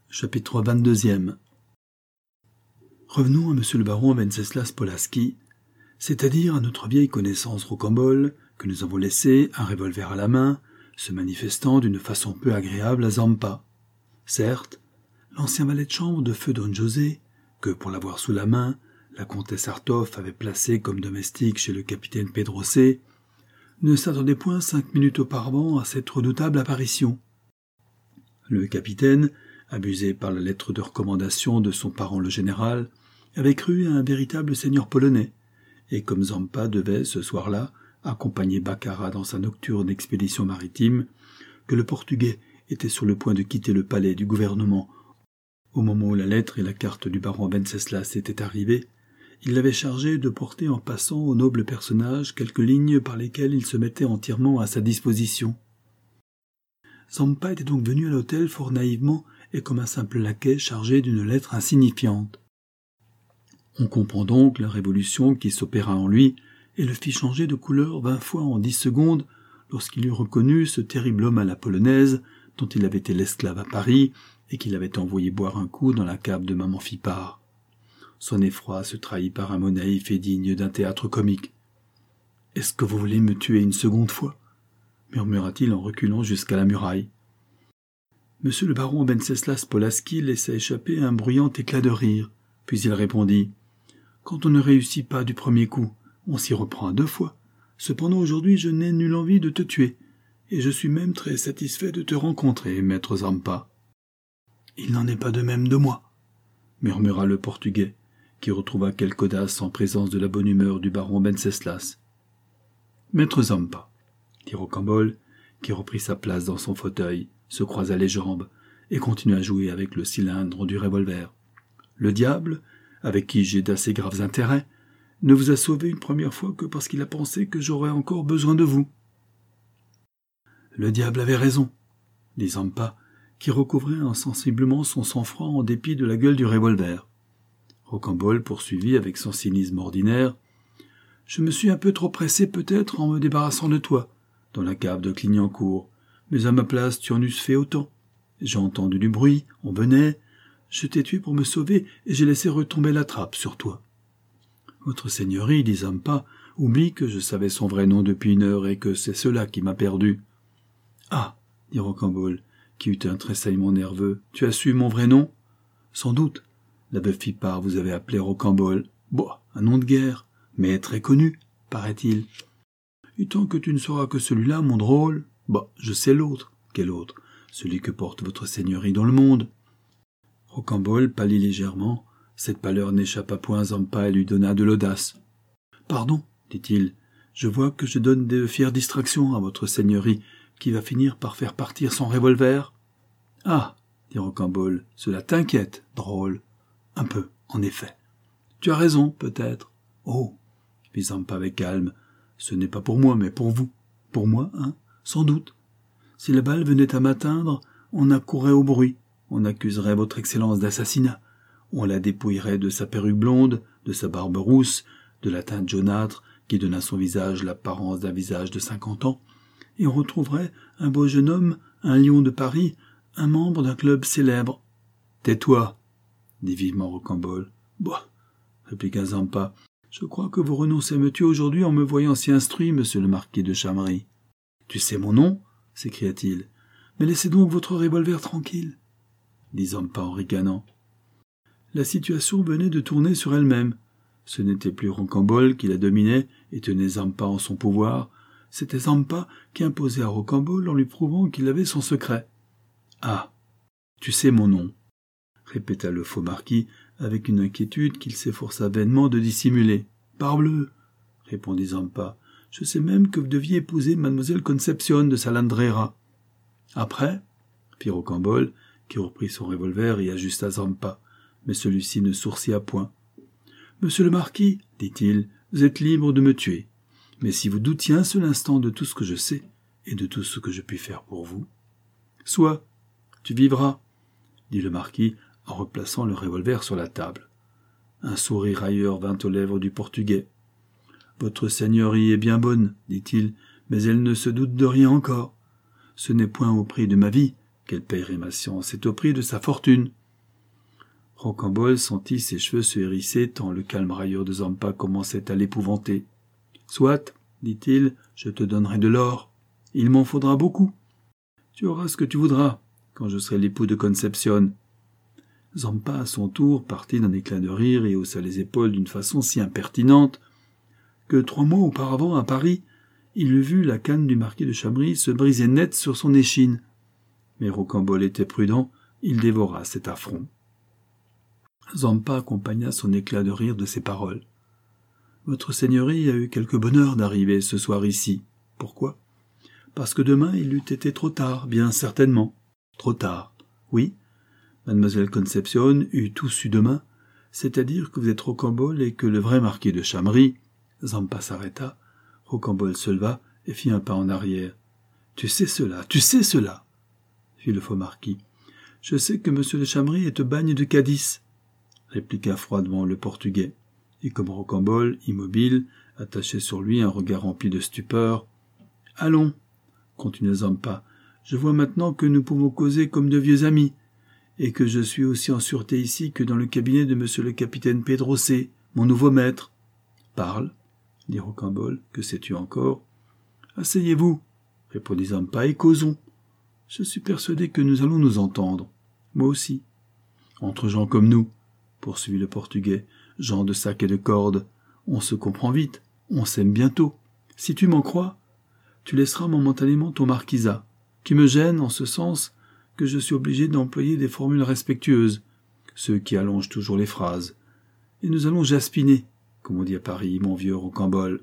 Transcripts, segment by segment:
Chapitre 22. Revenons à monsieur le baron Wenceslas Polaski, c'est-à-dire à notre vieille connaissance rocambole, que nous avons laissé, un revolver à la main, se manifestant d'une façon peu agréable à Zampa. Certes, l'ancien valet de chambre de feu Don José, que pour l'avoir sous la main, la comtesse Artoff avait placé comme domestique chez le capitaine Pedroset, ne s'attendait point 5 minutes auparavant à cette redoutable apparition. Le capitaine, abusé par la lettre de recommandation de son parent le général, avait cru à un véritable seigneur polonais, et comme Zampa devait, ce soir-là, accompagner Baccarat dans sa nocturne expédition maritime, que le Portugais était sur le point de quitter le palais du gouvernement au moment où la lettre et la carte du baron Wenceslas étaient arrivées, il l'avait chargé de porter en passant au noble personnage quelques lignes par lesquelles il se mettait entièrement à sa disposition. Zampa était donc venu à l'hôtel fort naïvement et comme un simple laquais chargé d'une lettre insignifiante. On comprend donc la révolution qui s'opéra en lui et le fit changer de couleur 20 fois en 10 secondes lorsqu'il eut reconnu ce terrible homme à la polonaise dont il avait été l'esclave à Paris et qu'il avait envoyé boire un coup dans la cave de maman Fipard. Son effroi se trahit par un mot naïf et digne d'un théâtre comique. « Est-ce que vous voulez me tuer une seconde fois ?» murmura-t-il en reculant jusqu'à la muraille. Monsieur le baron Wenceslas Polaski laissa échapper un bruyant éclat de rire, puis il répondit « Quand on ne réussit pas du premier coup, on s'y reprend 2 fois. Cependant aujourd'hui je n'ai nulle envie de te tuer, et je suis même très satisfait de te rencontrer, maître Zampa. »« Il n'en est pas de même de moi, » murmura le Portugais, qui retrouva quelque audace en présence de la bonne humeur du baron Wenceslas. « Maître Zampa, » dit Rocambole, qui reprit sa place dans son fauteuil, se croisa les jambes et continua à jouer avec le cylindre du revolver. « Le diable, avec qui j'ai d'assez graves intérêts, ne vous a sauvé une première fois que parce qu'il a pensé que j'aurais encore besoin de vous. »« Le diable avait raison, » dit Zampa, qui recouvrait insensiblement son sang-froid en dépit de la gueule du revolver. Rocambole poursuivit avec son cynisme ordinaire. « Je me suis un peu trop pressé peut-être en me débarrassant de toi, dans la cave de Clignancourt, mais à ma place tu en eusses fait autant. J'ai entendu du bruit, on venait, je t'ai tué pour me sauver et j'ai laissé retomber la trappe sur toi. » « Votre seigneurie, dit Zampa, oublie que je savais son vrai nom depuis 1 heure et que c'est cela qui m'a perdu. »« Ah, dit Rocambole, qui eut un tressaillement nerveux, tu as su mon vrai nom ? Sans doute. La veuve Fipard vous avait appelé Rocambole. Boah, un nom de guerre, mais très connu, paraît-il. Et tant que tu ne sauras que celui-là, mon drôle, bah, je sais l'autre. Quel autre ? Celui que porte votre seigneurie dans le monde. » Rocambole pâlit légèrement. Cette pâleur n'échappa point à Zampa et lui donna de l'audace. « Pardon, dit-il, je vois que je donne de fières distractions à votre seigneurie, qui va finir par faire partir son revolver. »« Ah, dit Rocambole, cela t'inquiète, drôle. Un peu, en effet. Tu as raison, peut-être. Oh, fit Zampa avec calme, ce n'est pas pour moi, mais pour vous. Pour moi, hein, sans doute. Si la balle venait à m'atteindre, on accourrait au bruit, on accuserait votre excellence d'assassinat. On la dépouillerait de sa perruque blonde, de sa barbe rousse, de la teinte jaunâtre qui donne à son visage l'apparence d'un visage de 50 ans, et on retrouverait un beau jeune homme, un lion de Paris, un membre d'un club célèbre. « Tais-toi, » dit vivement Rocambole. « Bah, » répliqua Zampa, « je crois que vous renoncez à me tuer aujourd'hui en me voyant si instruit, monsieur le marquis de Chamery. »« Tu sais mon nom ?» s'écria-t-il. « Mais laissez donc votre revolver tranquille, » dit Zampa en ricanant. La situation venait de tourner sur elle-même. Ce n'était plus Rocambole qui la dominait et tenait Zampa en son pouvoir. C'était Zampa qui imposait à Rocambole en lui prouvant qu'il avait son secret. « Ah, tu sais mon nom, » répéta le faux marquis avec une inquiétude qu'il s'efforça vainement de dissimuler. « Parbleu, » répondit Zampa, « je sais même que vous deviez épouser mademoiselle Concepcion de Salandrera. »« Après ?» fit Rocambole, qui reprit son revolver et ajusta Zampa. Mais celui-ci ne sourcilla point. « Monsieur le marquis, dit-il, vous êtes libre de me tuer. Mais si vous doutiez un seul instant de tout ce que je sais, et de tout ce que je puis faire pour vous... »« Soit, tu vivras, » dit le marquis, en replaçant le revolver sur la table. Un sourire railleur vint aux lèvres du Portugais. « Votre seigneurie est bien bonne, dit-il, mais elle ne se doute de rien encore. Ce n'est point au prix de ma vie qu'elle paierait ma science, c'est au prix de sa fortune. Rocambole sentit ses cheveux se hérisser tant le calme railleur de Zampa commençait à l'épouvanter. « Soit, dit-il, je te donnerai de l'or. Il m'en faudra beaucoup. Tu auras ce que tu voudras, quand je serai l'époux de Concepcion. » Zampa, à son tour, partit d'un éclat de rire et haussa les épaules d'une façon si impertinente que 3 mois auparavant, à Paris, il eût vu la canne du marquis de Chamry se briser net sur son échine. Mais Rocambole était prudent, il dévora cet affront. Zampa accompagna son éclat de rire de ces paroles. « Votre seigneurie a eu quelque bonheur d'arriver ce soir ici. Pourquoi ? Parce que demain il eût été trop tard, bien certainement. Trop tard. Oui, mademoiselle Concepcion eût tout su demain, c'est-à-dire que vous êtes Rocambole et que le vrai marquis de Chamry... » Zampa s'arrêta, Rocambole se leva et fit un pas en arrière. « Tu sais cela, fit le faux marquis. « Je sais que monsieur de Chamry est au bagne de Cadix, répliqua froidement le Portugais, et comme Rocambole, immobile, attachait sur lui un regard rempli de stupeur. « Allons, continua Zampa, je vois maintenant que nous pouvons causer comme de vieux amis, et que je suis aussi en sûreté ici que dans le cabinet de monsieur le capitaine Pedroset, mon nouveau maître. Parle, dit Rocambole, que sais-tu encore? Asseyez-vous, répondit Zampa, et causons. Je suis persuadé que nous allons nous entendre. Moi aussi. Entre gens comme nous, poursuivit le Portugais, gens de sac et de corde, on se comprend vite, on s'aime bientôt. Si tu m'en crois, tu laisseras momentanément ton marquisat, qui me gêne en ce sens que je suis obligé d'employer des formules respectueuses, ceux qui allongent toujours les phrases. Et nous allons jaspiner, comme on dit à Paris, mon vieux Rocambole.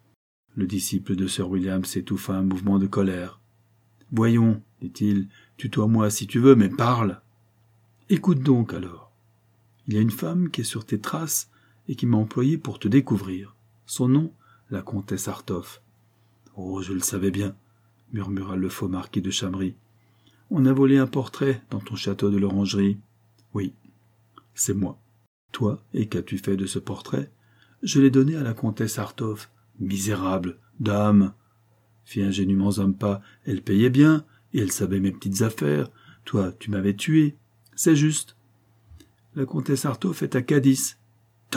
Le disciple de Sir William s'étouffa un mouvement de colère. « Voyons, dit-il, tutoie-moi si tu veux, mais parle. »« Écoute donc, alors. Il y a une femme qui est sur tes traces et qui m'a employé pour te découvrir. Son nom, la comtesse Artoff. »« Oh, je le savais bien, » murmura le faux marquis de Chamry. « On a volé un portrait dans ton château de l'Orangerie. »« Oui, c'est moi. »« Toi, et qu'as-tu fait de ce portrait ? » ?»« Je l'ai donné à la comtesse Artoff. »« Misérable, dame !» fit ingénument Zampa. « Elle payait bien, et elle savait mes petites affaires. Toi, tu m'avais tué. C'est juste. »« La comtesse Artoff est à Cadix. »« Tonnerre !»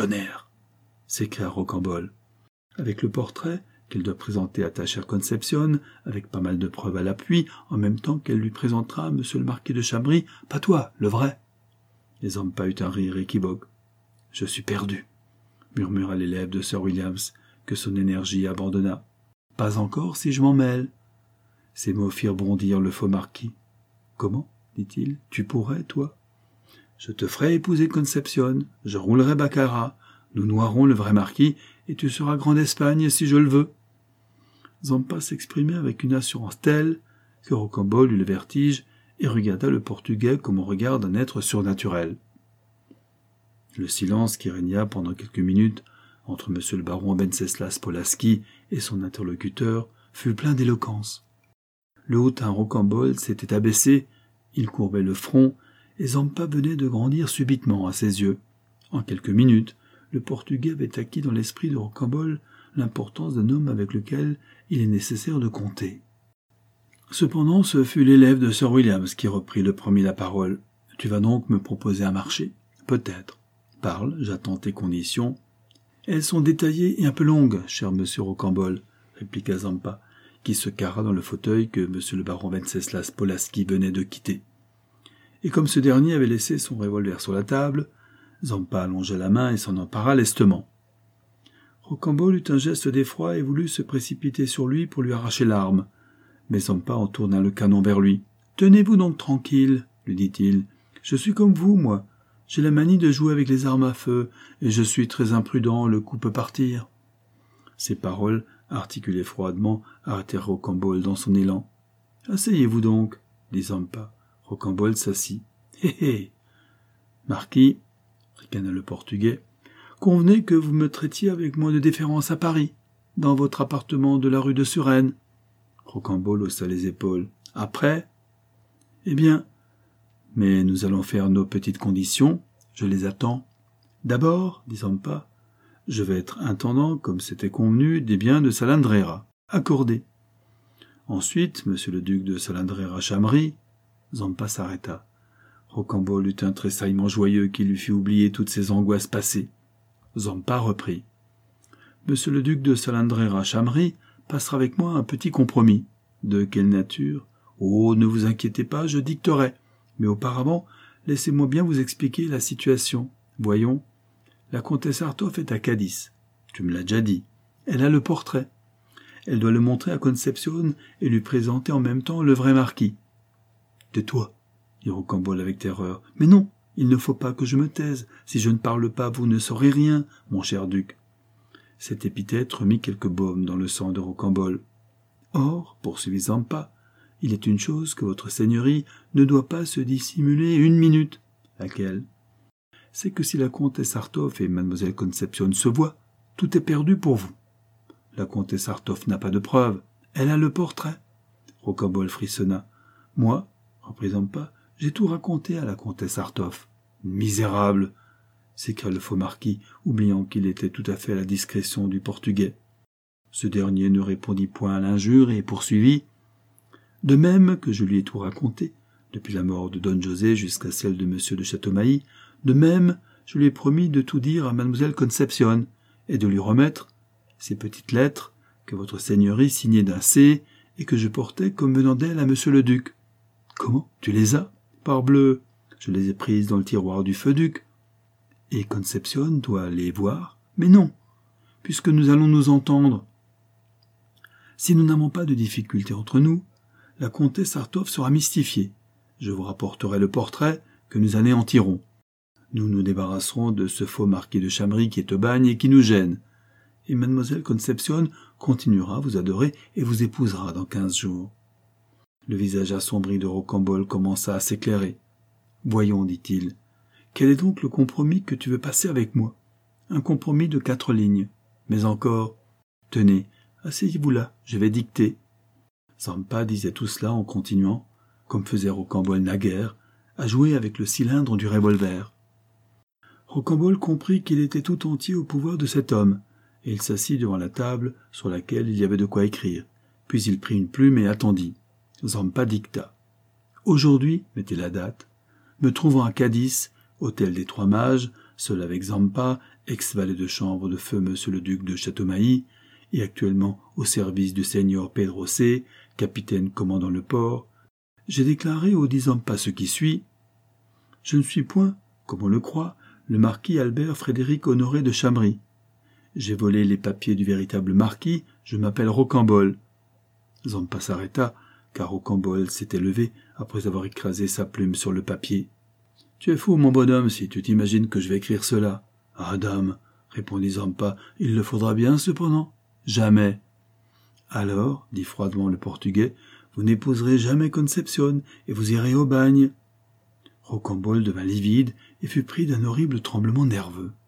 s'écria Rocambole. « Avec le portrait qu'elle doit présenter à ta chère Concepcion, avec pas mal de preuves à l'appui, en même temps qu'elle lui présentera à monsieur le marquis de Chamry, pas toi, le vrai. » Et Zampa eut un rire équivoque. « Je suis perdu, » murmura les lèvres de Sir Williams, que son énergie abandonna. « Pas encore, si je m'en mêle. » Ces mots firent bondir le faux marquis. « Comment, dit-il, tu pourrais, toi ? » « Je te ferai épouser Concepcion, je roulerai baccarat, nous noierons le vrai marquis, et tu seras grand d'Espagne si je le veux. » Zampa s'exprimait avec une assurance telle que Rocambole eut le vertige et regarda le Portugais comme on regarde un être surnaturel. Le silence qui régna pendant quelques minutes entre M. le baron Wenceslas Polaski et son interlocuteur fut plein d'éloquence. Le hautain Rocambole s'était abaissé, il courbait le front, et Zampa venait de grandir subitement à ses yeux. En quelques minutes, le Portugais avait acquis dans l'esprit de Rocambole l'importance d'un homme avec lequel il est nécessaire de compter. Cependant, ce fut l'élève de Sir Williams qui reprit le premier la parole. « Tu vas donc me proposer un marché ? Peut-être. Parle, j'attends tes conditions. »« Elles sont détaillées et un peu longues, cher monsieur Rocambole, » répliqua Zampa, qui se carra dans le fauteuil que monsieur le baron Wenceslas Polaski venait de quitter. Et comme ce dernier avait laissé son revolver sur la table, Zampa allongea la main et s'en empara lestement. Rocambole eut un geste d'effroi et voulut se précipiter sur lui pour lui arracher l'arme. Mais Zampa en tourna le canon vers lui. « Tenez-vous donc tranquille, » lui dit-il. « Je suis comme vous, moi. J'ai la manie de jouer avec les armes à feu, et je suis très imprudent, le coup peut partir. » Ces paroles, articulées froidement, arrêtèrent Rocambole dans son élan. « Asseyez-vous donc, » dit Zampa. Rocambole s'assit. « Hé hé !»« Marquis, » ricana le Portugais, « convenez que vous me traitiez avec moins de déférence à Paris, dans votre appartement de la rue de Suresnes. » Rocambole haussa les épaules. « Après ? » « Eh bien, mais nous allons faire nos petites conditions, je les attends. D'abord, dit Zampa, je vais être intendant, comme c'était convenu, des biens de Salandrera. Accordé. Ensuite, monsieur le duc de Salandrera Chamry. » Zampa s'arrêta. Rocambole eut un tressaillement joyeux qui lui fit oublier toutes ses angoisses passées. Zampa reprit. Monsieur le duc de Salandrera-Chamry passera avec moi un petit compromis. De quelle nature? Oh, ne vous inquiétez pas, je dicterai. Mais auparavant, laissez-moi bien vous expliquer la situation. Voyons, la comtesse Artoff est à Cadiz. Tu me l'as déjà dit. Elle a le portrait. Elle doit le montrer à Concepcion et lui présenter en même temps le vrai marquis. Tais-toi, dit Rocambole avec terreur. Mais non, il ne faut pas que je me taise. Si je ne parle pas, vous ne saurez rien, mon cher duc. Cette épithète remit quelque baume dans le sang de Rocambole. Or, poursuivit Zampa, il est une chose que votre seigneurie ne doit pas se dissimuler une minute. Laquelle? C'est que si la comtesse Artoff et mademoiselle Concepcion se voient, tout est perdu pour vous. La comtesse Artoff n'a pas de preuves. Elle a le portrait. Rocambole frissonna. Moi, reprit Zampa, j'ai tout raconté à la comtesse Artoff. Misérable! S'écria le faux marquis, oubliant qu'il était tout à fait à la discrétion du Portugais. Ce dernier ne répondit point à l'injure et poursuivit. De même que je lui ai tout raconté, depuis la mort de Don José jusqu'à celle de monsieur de Châteaumailly, de même je lui ai promis de tout dire à mademoiselle Concepcion et de lui remettre ces petites lettres que votre seigneurie signait d'un C et que je portais comme venant d'elle à monsieur le duc. Comment? Tu les as? Parbleu, je les ai prises dans le tiroir du feu duc. Et Concepcion doit les voir? Mais non, puisque nous allons nous entendre. Si nous n'avons pas de difficulté entre nous, la comtesse Artoff sera mystifiée. Je vous rapporterai le portrait que nous anéantirons. Nous nous débarrasserons de ce faux marquis de Chamry qui est au bagne et qui nous gêne. Et mademoiselle Concepcion continuera à vous adorer et vous épousera dans 15 jours. Le visage assombri de Rocambole commença à s'éclairer. Voyons, dit-il, quel est donc le compromis que tu veux passer avec moi? Un compromis de 4 lignes. Mais encore, tenez, asseyez-vous là, je vais dicter. Zampa disait tout cela en continuant, comme faisait Rocambole naguère, à jouer avec le cylindre du revolver. Rocambole comprit qu'il était tout entier au pouvoir de cet homme, et il s'assit devant la table sur laquelle il y avait de quoi écrire. Puis il prit une plume et attendit. Zampa dicta. Aujourd'hui, mettez la date, me trouvant à Cadiz, hôtel des Trois Mages, seul avec Zampa, ex-valet de chambre de feu monsieur le duc de Châteaumailly, et actuellement au service du seigneur Pedro C., capitaine commandant le port, j'ai déclaré au dit Zampa ce qui suit. Je ne suis point, comme on le croit, le marquis Albert Frédéric Honoré de Chamry. J'ai volé les papiers du véritable marquis, je m'appelle Rocambole. Zampa s'arrêta, car Rocambole s'était levé après avoir écrasé sa plume sur le papier. « Tu es fou, mon bonhomme, si tu t'imagines que je vais écrire cela. »« Ah, dame, répondit Zampa, il le faudra bien, cependant. »« Jamais. »« Alors, dit froidement le Portugais, vous n'épouserez jamais Concepcion, et vous irez au bagne. » Rocambole devint livide et fut pris d'un horrible tremblement nerveux.